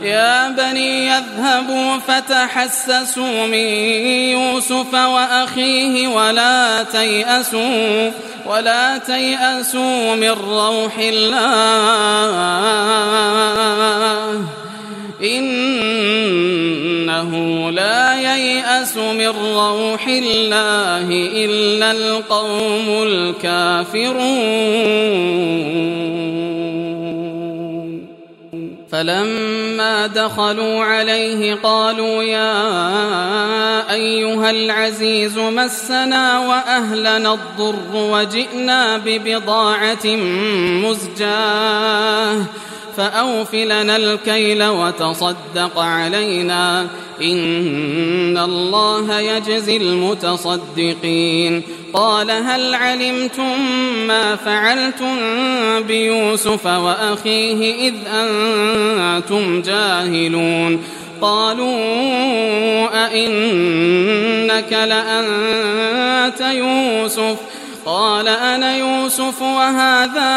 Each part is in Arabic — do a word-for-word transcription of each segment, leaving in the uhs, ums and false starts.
يا بني يذهبوا فتحسسوا من يوسف وأخيه ولا تيأسوا ولا تيأسوا من روح الله إنه لا ييأس من روح الله إلا القوم الكافرون. فلما دخلوا عليه قالوا يا أيها العزيز مسنا وأهلنا الضر وجئنا ببضاعة مزجاة فأوف لنا الكيل وتصدق علينا إن الله يجزي المتصدقين. قال هل علمتم ما فعلتم بيوسف وأخيه إذ أنتم جاهلون؟ قالوا أئنك لأنت يوسف؟ قال أنا يوسف وهذا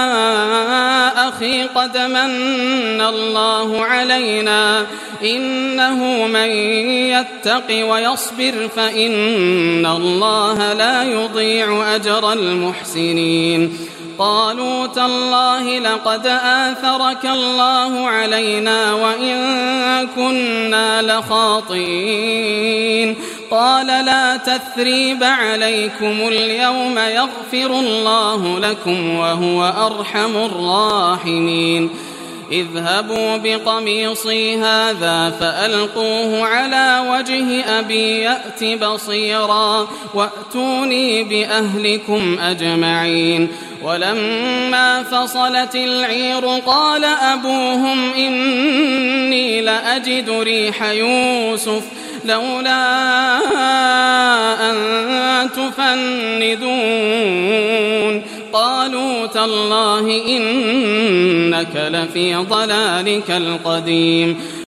أخي قد من الله علينا إنه من يتق ويصبر فإن الله لا يضيع أجر المحسنين. قالوا تالله لقد آثرك الله علينا وإن كنا لخاطئين. قال لا تثريب عليكم اليوم يغفر الله لكم وهو أرحم الراحمين. اذهبوا بقميصي هذا فألقوه على وجه أبي يأت بصيرا وأتوني بأهلكم أجمعين. ولما فصلت العير قال أبوهم إني لأجد ريح يوسف لولا أن تفندون. قالوا تالله إنك لفي ضلالك القديم.